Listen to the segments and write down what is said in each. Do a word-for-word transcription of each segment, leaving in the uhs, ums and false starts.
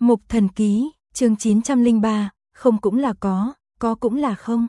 Mục Thần Ký, chương chín trăm lẻ ba, không cũng là có, có cũng là không.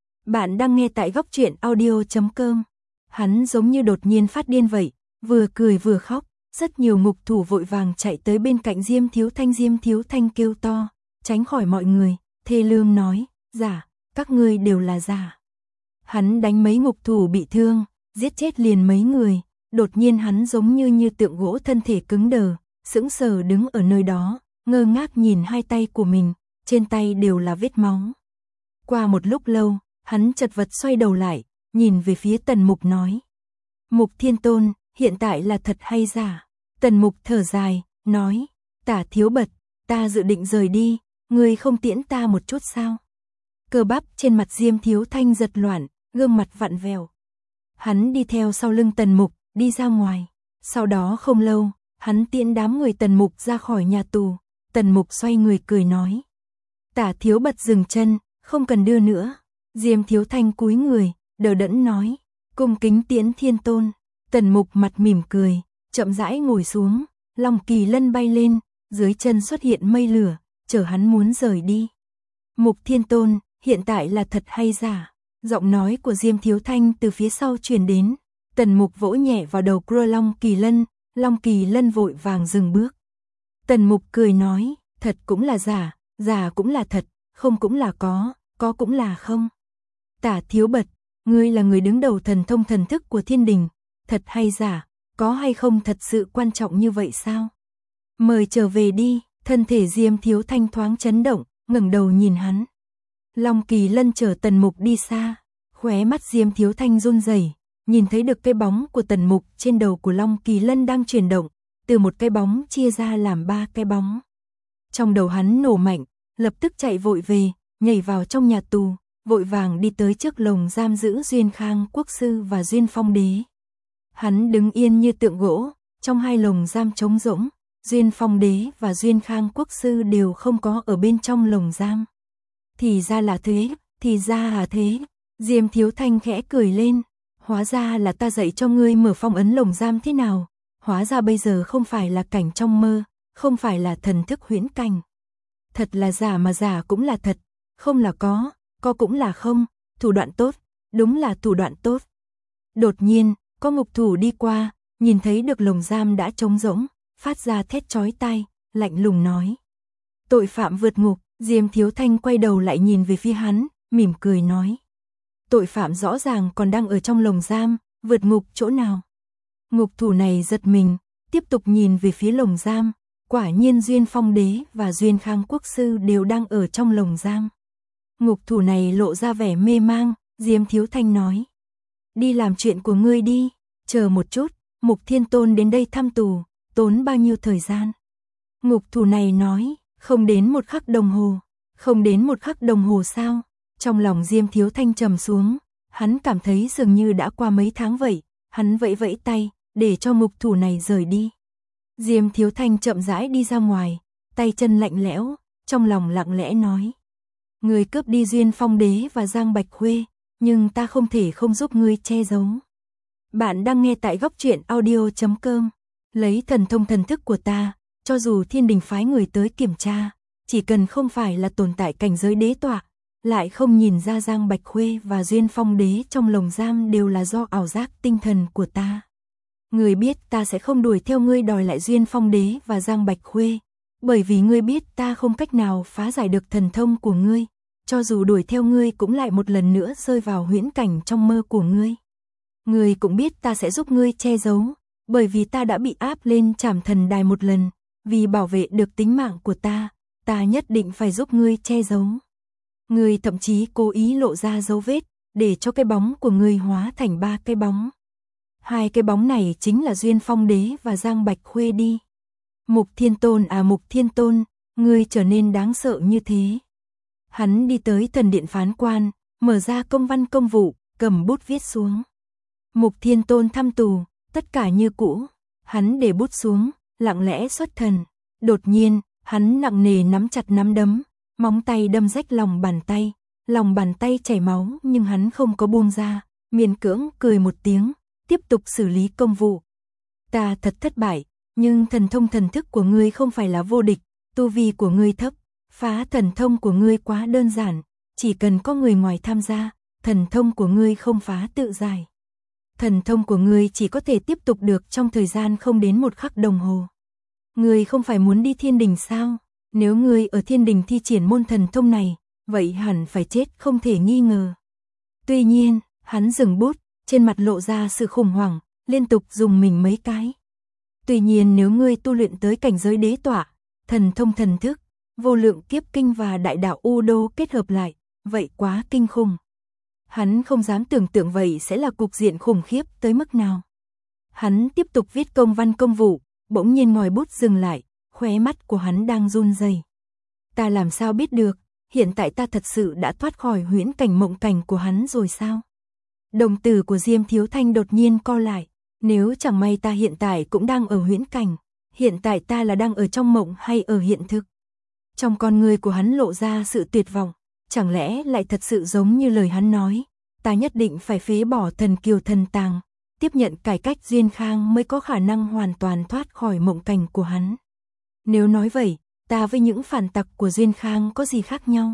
Bạn đang nghe tại góc truyện audio chấm com. Hắn giống như đột nhiên phát điên vậy, vừa cười vừa khóc, rất nhiều ngục thủ vội vàng chạy tới bên cạnh Diêm Thiếu Thanh. Diêm Thiếu Thanh kêu to, tránh khỏi mọi người, thê lương nói, giả, các ngươi đều là giả. Hắn đánh mấy ngục thủ bị thương, giết chết liền mấy người, đột nhiên hắn giống như như tượng gỗ, thân thể cứng đờ, sững sờ đứng ở nơi đó, ngơ ngác nhìn hai tay của mình, trên tay đều là vết máu. Qua một lúc lâu, hắn chật vật xoay đầu lại, nhìn về phía Tần Mục nói. Mục Thiên Tôn, hiện tại là thật hay giả? Tần Mục thở dài, nói, Tả Thiếu Bật, ta dự định rời đi, ngươi không tiễn ta một chút sao? Cơ bắp trên mặt Diêm Thiếu Thanh giật loạn, gương mặt vặn vẹo. Hắn đi theo sau lưng Tần Mục, đi ra ngoài. Sau đó không lâu, hắn tiễn đám người Tần Mục ra khỏi nhà tù. Tần Mục xoay người cười nói. Tả Thiếu Bật dừng chân, không cần đưa nữa. Diêm Thiếu Thanh cúi người, đờ đẫn nói, cung kính tiễn Thiên Tôn. Tần Mục mặt mỉm cười, chậm rãi ngồi xuống, Long Kỳ Lân bay lên, dưới chân xuất hiện mây lửa, chở hắn muốn rời đi. Mục Thiên Tôn, hiện tại là thật hay giả? Giọng nói của Diêm Thiếu Thanh từ phía sau truyền đến. Tần Mục vỗ nhẹ vào đầu của Long Kỳ Lân, Long Kỳ Lân vội vàng dừng bước. Tần Mục cười nói, thật cũng là giả, giả cũng là thật, không cũng là có, có cũng là không. Tả Thiếu Bật, ngươi là người đứng đầu thần thông thần thức của thiên đình, thật hay giả, có hay không thật sự quan trọng như vậy sao? Mời trở về đi. Thân thể Diêm Thiếu Thanh thoáng chấn động, ngẩng đầu nhìn hắn. Long Kỳ Lân chở Tần Mục đi xa, khóe mắt Diêm Thiếu Thanh run rẩy, nhìn thấy được cái bóng của Tần Mục trên đầu của Long Kỳ Lân đang chuyển động, từ một cái bóng chia ra làm ba cái bóng. Trong đầu hắn nổ mạnh, lập tức chạy vội về, nhảy vào trong nhà tù, vội vàng đi tới trước lồng giam giữ Duyên Khang Quốc sư và Duyên Phong Đế. Hắn đứng yên như tượng gỗ, trong hai lồng giam trống rỗng, Duyên Phong Đế và Duyên Khang Quốc sư đều không có ở bên trong lồng giam. Thì ra là thế, thì ra là thế. Diêm Thiếu Thanh khẽ cười lên, hóa ra là ta dạy cho ngươi mở phong ấn lồng giam thế nào, hóa ra bây giờ không phải là cảnh trong mơ, không phải là thần thức huyễn cảnh. Thật là giả mà giả cũng là thật, không là có, có cũng là không, thủ đoạn tốt, đúng là thủ đoạn tốt. Đột nhiên, có ngục thủ đi qua, nhìn thấy được lồng giam đã trống rỗng, phát ra thét chói tai, lạnh lùng nói. Tội phạm vượt ngục. Diêm Thiếu Thanh quay đầu lại nhìn về phía hắn, mỉm cười nói. Tội phạm rõ ràng còn đang ở trong lồng giam, vượt ngục chỗ nào? Ngục thủ này giật mình, tiếp tục nhìn về phía lồng giam, quả nhiên Duyên Phong Đế và Duyên Khang Quốc sư đều đang ở trong lồng giam. Ngục thủ này lộ ra vẻ mê mang, Diêm Thiếu Thanh nói. Đi làm chuyện của ngươi đi, chờ một chút, Mục Thiên Tôn đến đây thăm tù, tốn bao nhiêu thời gian? Ngục thủ này nói. Không đến một khắc đồng hồ, không đến một khắc đồng hồ sao? Trong lòng Diêm Thiếu Thanh trầm xuống, hắn cảm thấy dường như đã qua mấy tháng vậy, hắn vẫy vẫy tay, để cho ngục thủ này rời đi. Diêm Thiếu Thanh chậm rãi đi ra ngoài, tay chân lạnh lẽo, trong lòng lặng lẽ nói. Ngươi cướp đi Duyên Phong Đế và Giang Bạch Khuê, nhưng ta không thể không giúp ngươi che giấu. Bạn đang nghe tại góc truyện audio chấm com, lấy thần thông thần thức của ta. Cho dù thiên đình phái người tới kiểm tra, chỉ cần không phải là tồn tại cảnh giới đế tọa, lại không nhìn ra Giang Bạch Khuê và Duyên Phong Đế trong lồng giam đều là do ảo giác tinh thần của ta. Ngươi biết ta sẽ không đuổi theo ngươi đòi lại Duyên Phong Đế và Giang Bạch Khuê, bởi vì ngươi biết ta không cách nào phá giải được thần thông của ngươi, cho dù đuổi theo ngươi cũng lại một lần nữa rơi vào huyễn cảnh trong mơ của ngươi. Ngươi cũng biết ta sẽ giúp ngươi che giấu, bởi vì ta đã bị áp lên Trảm Thần Đài một lần. Vì bảo vệ được tính mạng của ta, ta nhất định phải giúp ngươi che giấu. Ngươi thậm chí cố ý lộ ra dấu vết, để cho cái bóng của ngươi hóa thành ba cái bóng. Hai cái bóng này chính là Duyên Phong Đế và Giang Bạch Khuê đi. Mục Thiên Tôn à Mục Thiên Tôn, ngươi trở nên đáng sợ như thế. Hắn đi tới thần điện phán quan, mở ra công văn công vụ, cầm bút viết xuống. Mục Thiên Tôn thăm tù, tất cả như cũ. Hắn để bút xuống, lặng lẽ xuất thần. Đột nhiên, hắn nặng nề nắm chặt nắm đấm, móng tay đâm rách lòng bàn tay, lòng bàn tay chảy máu nhưng hắn không có buông ra, miễn cưỡng cười một tiếng, tiếp tục xử lý công vụ. Ta thật thất bại, nhưng thần thông thần thức của ngươi không phải là vô địch, tu vi của ngươi thấp, phá thần thông của ngươi quá đơn giản, chỉ cần có người ngoài tham gia, thần thông của ngươi không phá tự giải. Thần thông của ngươi chỉ có thể tiếp tục được trong thời gian không đến một khắc đồng hồ. Ngươi không phải muốn đi thiên đình sao? Nếu ngươi ở thiên đình thi triển môn thần thông này, vậy hẳn phải chết không thể nghi ngờ. Tuy nhiên, hắn dừng bút, trên mặt lộ ra sự khủng hoảng, liên tục dùng mình mấy cái. Tuy nhiên nếu ngươi tu luyện tới cảnh giới đế tọa, thần thông thần thức, vô lượng kiếp kinh và đại đạo U Đô kết hợp lại, vậy quá kinh khủng. Hắn không dám tưởng tượng vậy sẽ là cục diện khủng khiếp tới mức nào. Hắn tiếp tục viết công văn công vụ, bỗng nhiên ngòi bút dừng lại, khóe mắt của hắn đang run rẩy. Ta làm sao biết được, hiện tại ta thật sự đã thoát khỏi huyễn cảnh mộng cảnh của hắn rồi sao? Đồng tử của Diêm Thiếu Thanh đột nhiên co lại, nếu chẳng may ta hiện tại cũng đang ở huyễn cảnh, hiện tại ta là đang ở trong mộng hay ở hiện thực? Trong con người của hắn lộ ra sự tuyệt vọng, chẳng lẽ lại thật sự giống như lời hắn nói, ta nhất định phải phế bỏ thần kiều thần tàng, tiếp nhận cải cách duyên khang mới có khả năng hoàn toàn thoát khỏi mộng cảnh của hắn. Nếu nói vậy, ta với những phản tặc của duyên khang có gì khác nhau?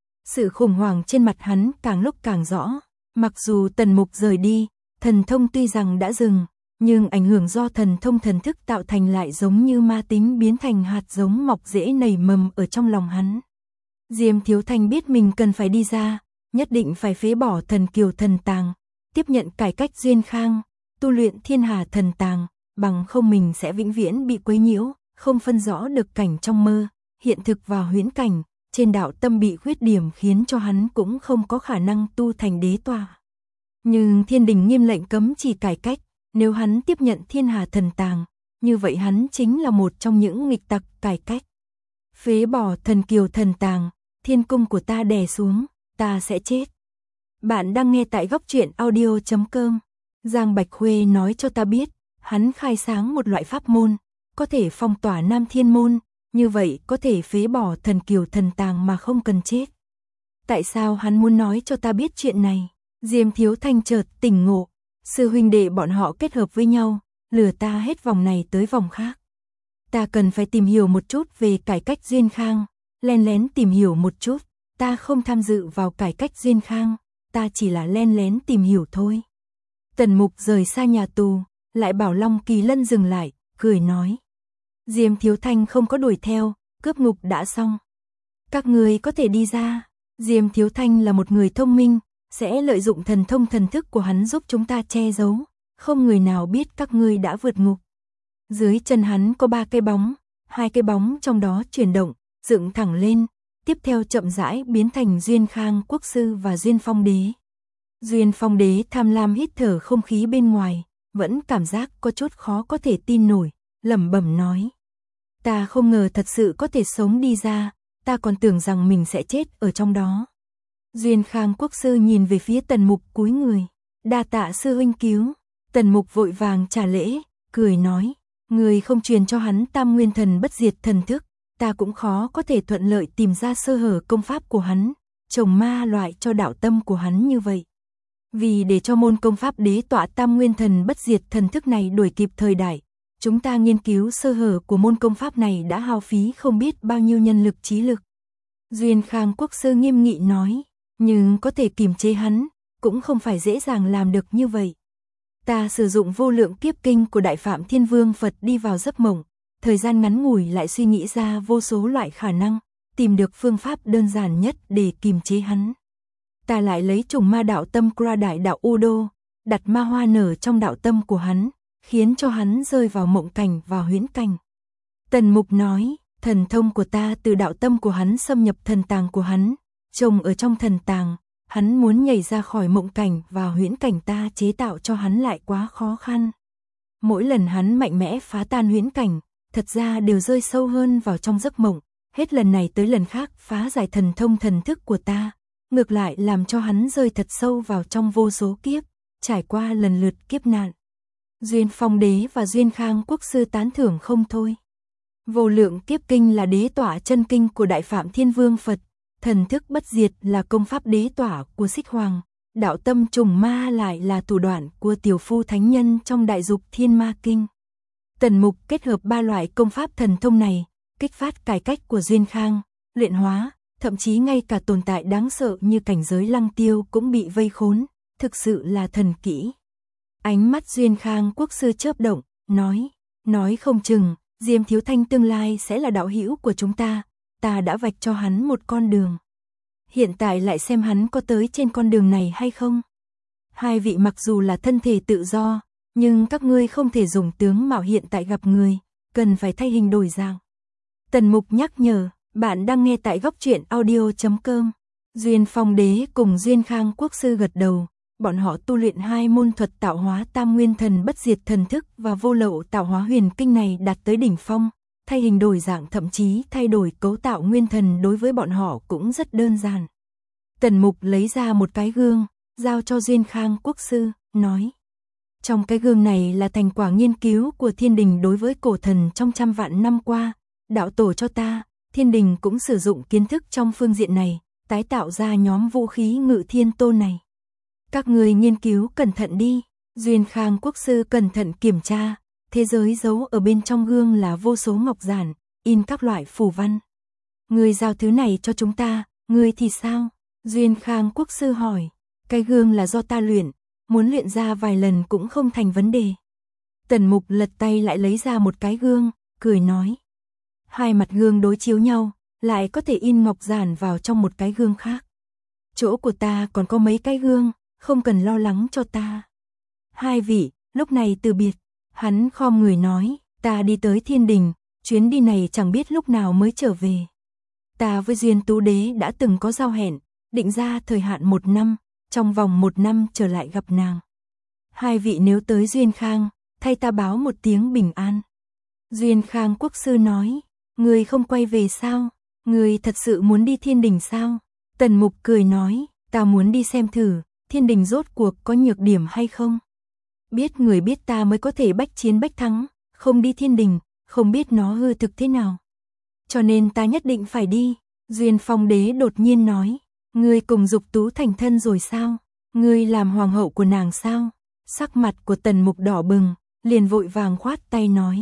Sự khủng hoảng trên mặt hắn càng lúc càng rõ, mặc dù Tần Mục rời đi, thần thông tuy rằng đã dừng, nhưng ảnh hưởng do thần thông thần thức tạo thành lại giống như ma tính biến thành hạt giống mọc rễ nảy mầm ở trong lòng hắn. Diêm Thiếu Thanh biết mình cần phải đi ra, nhất định phải phế bỏ thần kiều thần tàng, tiếp nhận cải cách duyên khang, tu luyện thiên hà thần tàng, bằng không mình sẽ vĩnh viễn bị quấy nhiễu, không phân rõ được cảnh trong mơ, hiện thực và huyễn cảnh, trên đạo tâm bị khuyết điểm khiến cho hắn cũng không có khả năng tu thành đế tọa. Nhưng thiên đình nghiêm lệnh cấm chỉ cải cách, nếu hắn tiếp nhận thiên hà thần tàng, như vậy hắn chính là một trong những nghịch tặc cải cách. Phế bỏ thần kiều thần tàng, thiên cung của ta đè xuống, ta sẽ chết. Bạn đang nghe tại góc truyện audio chấm com. Giang Bạch Khuê nói cho ta biết, hắn khai sáng một loại pháp môn, có thể phong tỏa Nam Thiên Môn, như vậy có thể phế bỏ thần kiều thần tàng mà không cần chết. Tại sao hắn muốn nói cho ta biết chuyện này? Diêm Thiếu Thanh chợt tỉnh ngộ, sư huynh đệ bọn họ kết hợp với nhau, lừa ta hết vòng này tới vòng khác. Ta cần phải tìm hiểu một chút về cải cách duyên khang, len lén tìm hiểu một chút, ta không tham dự vào cải cách duyên khang, ta chỉ là len lén tìm hiểu thôi. Tần Mục rời xa nhà tù, lại bảo Long Kỳ Lân dừng lại, cười nói. Diêm Thiếu Thanh không có đuổi theo, cướp ngục đã xong. Các người có thể đi ra. Diêm Thiếu Thanh là một người thông minh, sẽ lợi dụng thần thông thần thức của hắn giúp chúng ta che giấu, không người nào biết các ngươi đã vượt ngục. Dưới chân hắn có ba cây bóng, hai cây bóng trong đó chuyển động, dựng thẳng lên, tiếp theo chậm rãi biến thành Duyên Khang Quốc Sư và Duyên Phong Đế. Duyên Phong Đế tham lam hít thở không khí bên ngoài, vẫn cảm giác có chút khó có thể tin nổi, lẩm bẩm nói. Ta không ngờ thật sự có thể sống đi ra, ta còn tưởng rằng mình sẽ chết ở trong đó. Duyên Khang Quốc Sư nhìn về phía Tần Mục cúi người, đa tạ sư huynh cứu. Tần Mục vội vàng trả lễ, cười nói, người không truyền cho hắn Tam Nguyên Thần Bất Diệt thần thức, ta cũng khó có thể thuận lợi tìm ra sơ hở công pháp của hắn, trồng ma loại cho đạo tâm của hắn như vậy. Vì để cho môn công pháp đế tọa Tam Nguyên Thần Bất Diệt thần thức này đuổi kịp thời đại, chúng ta nghiên cứu sơ hở của môn công pháp này đã hao phí không biết bao nhiêu nhân lực trí lực. Duyên Khang Quốc Sư nghiêm nghị nói, nhưng có thể kiềm chế hắn, cũng không phải dễ dàng làm được như vậy. Ta sử dụng vô lượng kiếp kinh của Đại Phạm Thiên Vương Phật đi vào giấc mộng, thời gian ngắn ngủi lại suy nghĩ ra vô số loại khả năng, tìm được phương pháp đơn giản nhất để kiềm chế hắn. Ta lại lấy trùng ma đạo tâm qua đại đạo U Đô, đặt ma hoa nở trong đạo tâm của hắn, khiến cho hắn rơi vào mộng cảnh và huyễn cảnh. Tần Mục nói, thần thông của ta từ đạo tâm của hắn xâm nhập thần tàng của hắn, trồng ở trong thần tàng, hắn muốn nhảy ra khỏi mộng cảnh và huyễn cảnh ta chế tạo cho hắn lại quá khó khăn. Mỗi lần hắn mạnh mẽ phá tan huyễn cảnh, thật ra đều rơi sâu hơn vào trong giấc mộng, hết lần này tới lần khác phá giải thần thông thần thức của ta, ngược lại làm cho hắn rơi thật sâu vào trong vô số kiếp, trải qua lần lượt kiếp nạn. Duyên Phong Đế và Duyên Khang Quốc Sư tán thưởng không thôi. Vô lượng kiếp kinh là đế tỏa chân kinh của Đại Phạm Thiên Vương Phật, thần thức bất diệt là công pháp đế tỏa của Xích Hoàng, đạo tâm trùng ma lại là thủ đoạn của Tiểu Phu Thánh Nhân trong Đại Dục Thiên Ma Kinh. Tần Mục kết hợp ba loại công pháp thần thông này, kích phát cải cách của Duyên Khang, luyện hóa, thậm chí ngay cả tồn tại đáng sợ như cảnh giới Lăng Tiêu cũng bị vây khốn, thực sự là thần kỹ. Ánh mắt Duyên Khang Quốc sư chớp động, nói, nói không chừng, Diêm Thiếu Thanh tương lai sẽ là đạo hữu của chúng ta, ta đã vạch cho hắn một con đường. Hiện tại lại xem hắn có tới trên con đường này hay không. Hai vị mặc dù là thân thể tự do, nhưng các ngươi không thể dùng tướng mạo hiện tại gặp người, cần phải thay hình đổi dạng. Tần Mục nhắc nhở, bạn đang nghe tại góc truyện audio chấm com. Duyên Phong Đế cùng Duyên Khang Quốc sư gật đầu, bọn họ tu luyện hai môn thuật tạo hóa Tam Nguyên Thần Bất Diệt Thần Thức và Vô Lậu Tạo Hóa Huyền Kinh này đạt tới đỉnh phong, thay hình đổi dạng thậm chí thay đổi cấu tạo nguyên thần đối với bọn họ cũng rất đơn giản. Tần Mục lấy ra một cái gương, giao cho Duyên Khang Quốc sư, nói: trong cái gương này là thành quả nghiên cứu của Thiên Đình đối với cổ thần trong trăm vạn năm qua, đạo tổ cho ta, Thiên Đình cũng sử dụng kiến thức trong phương diện này, tái tạo ra nhóm vũ khí Ngự Thiên Tôn này. Các người nghiên cứu cẩn thận đi. Duyên Khang Quốc sư cẩn thận kiểm tra, thế giới giấu ở bên trong gương là vô số ngọc giản, in các loại phù văn. Người giao thứ này cho chúng ta, người thì sao? Duyên Khang Quốc sư hỏi. Cái gương là do ta luyện, muốn luyện ra vài lần cũng không thành vấn đề. Tần Mục lật tay lại lấy ra một cái gương, cười nói. Hai mặt gương đối chiếu nhau, lại có thể in ngọc giản vào trong một cái gương khác. Chỗ của ta còn có mấy cái gương, không cần lo lắng cho ta. Hai vị, lúc này từ biệt, hắn khom người nói, ta đi tới Thiên Đình, chuyến đi này chẳng biết lúc nào mới trở về. Ta với Duyên Tú Đế đã từng có giao hẹn, định ra thời hạn một năm, trong vòng một năm trở lại gặp nàng. Hai vị nếu tới Duyên Khang, thay ta báo một tiếng bình an. Duyên Khang Quốc sư nói, người không quay về sao? Người thật sự muốn đi Thiên Đình sao? Tần Mục cười nói, ta muốn đi xem thử, Thiên Đình rốt cuộc có nhược điểm hay không? Biết người biết ta mới có thể bách chiến bách thắng, không đi Thiên Đình, không biết nó hư thực thế nào. Cho nên ta nhất định phải đi. Duyên Phong Đế đột nhiên nói, ngươi cùng Dục Tú thành thân rồi sao? Ngươi làm hoàng hậu của nàng sao? Sắc mặt của Tần Mục đỏ bừng, liền vội vàng khoát tay nói.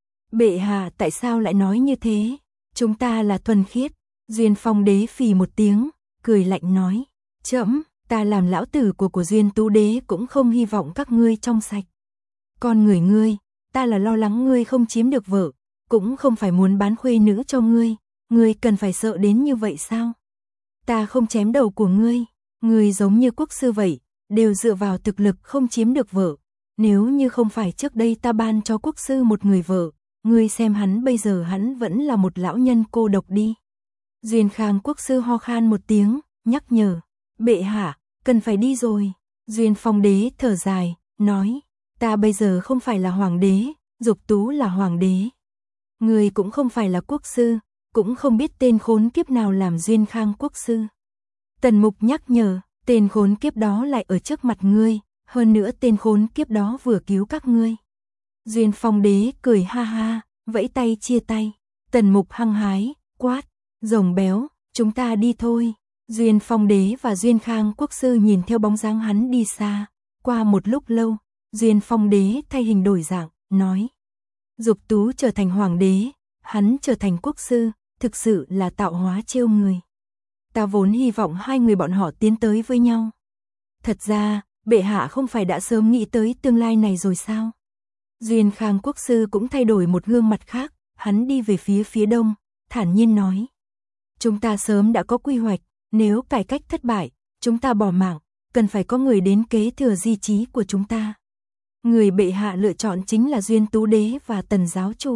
Bệ hạ tại sao lại nói như thế? Chúng ta là thuần khiết. Duyên Phong Đế phì một tiếng, cười lạnh nói, trẫm, ta làm lão tử của của Duyên Tú Đế cũng không hy vọng các ngươi trong sạch. Con người ngươi, ta là lo lắng ngươi không chiếm được vợ, cũng không phải muốn bán khuê nữ cho ngươi, ngươi cần phải sợ đến như vậy sao? Ta không chém đầu của ngươi, ngươi giống như quốc sư vậy, đều dựa vào thực lực không chiếm được vợ. Nếu như không phải trước đây ta ban cho quốc sư một người vợ, ngươi xem hắn bây giờ hắn vẫn là một lão nhân cô độc đi. Duyên Khang Quốc sư ho khan một tiếng, nhắc nhở, bệ hạ, cần phải đi rồi. Duyên Phong Đế thở dài, nói, ta bây giờ không phải là hoàng đế, Dục Tú là hoàng đế. Ngươi cũng không phải là quốc sư, cũng không biết tên khốn kiếp nào làm Duyên Khang Quốc sư. Tần Mục nhắc nhở, tên khốn kiếp đó lại ở trước mặt ngươi, hơn nữa tên khốn kiếp đó vừa cứu các ngươi. Duyên Phong Đế cười ha ha, vẫy tay chia tay. Tần Mục hăng hái, quát, rồng béo, chúng ta đi thôi. Duyên Phong Đế và Duyên Khang Quốc sư nhìn theo bóng dáng hắn đi xa. Qua một lúc lâu, Duyên Phong Đế thay hình đổi dạng, nói, Dục Tú trở thành hoàng đế, hắn trở thành quốc sư, thực sự là tạo hóa trêu người. Ta vốn hy vọng hai người bọn họ tiến tới với nhau. Thật ra, bệ hạ không phải đã sớm nghĩ tới tương lai này rồi sao? Duyên Khang Quốc sư cũng thay đổi một gương mặt khác, hắn đi về phía phía đông, thản nhiên nói. Chúng ta sớm đã có quy hoạch, nếu cải cách thất bại, chúng ta bỏ mạng, cần phải có người đến kế thừa di chí của chúng ta. Người bệ hạ lựa chọn chính là Duyên Tú Đế và Tần giáo chủ.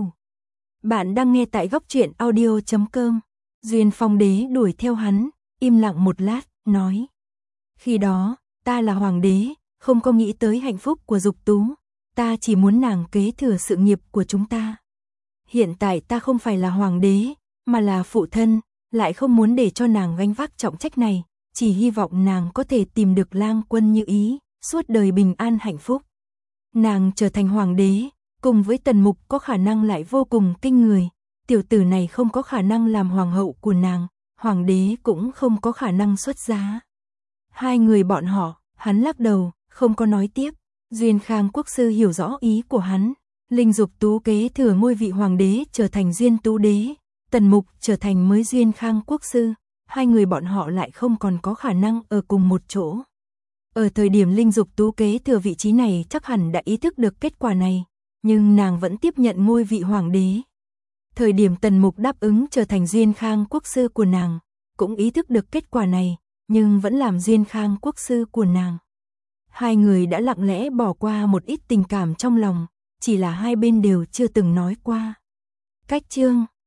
Bạn đang nghe tại góc truyện audio chấm com. Duyên Phong Đế đuổi theo hắn, im lặng một lát, nói. Khi đó, ta là hoàng đế, không có nghĩ tới hạnh phúc của Dục Tú, ta chỉ muốn nàng kế thừa sự nghiệp của chúng ta. Hiện tại ta không phải là hoàng đế, mà là phụ thân, lại không muốn để cho nàng gánh vác trọng trách này, chỉ hy vọng nàng có thể tìm được lang quân như ý, suốt đời bình an hạnh phúc. Nàng trở thành hoàng đế, cùng với Tần Mục có khả năng lại vô cùng kinh người, tiểu tử này không có khả năng làm hoàng hậu của nàng, hoàng đế cũng không có khả năng xuất giá. Hai người bọn họ, hắn lắc đầu, không có nói tiếp. Duyên Khang Quốc sư hiểu rõ ý của hắn, Linh Dục Tú kế thừa ngôi vị hoàng đế trở thành Duyên Tú Đế, Tần Mục trở thành mới Duyên Khang quốc sư, hai người bọn họ lại không còn có khả năng ở cùng một chỗ. Ở thời điểm Linh Dục Tú kế thừa vị trí này chắc hẳn đã ý thức được kết quả này, nhưng nàng vẫn tiếp nhận ngôi vị hoàng đế. Thời điểm Tần Mục đáp ứng trở thành Duyên Khang quốc sư của nàng, cũng ý thức được kết quả này, nhưng vẫn làm Duyên Khang quốc sư của nàng. Hai người đã lặng lẽ bỏ qua một ít tình cảm trong lòng, chỉ là hai bên đều chưa từng nói qua. Cách chương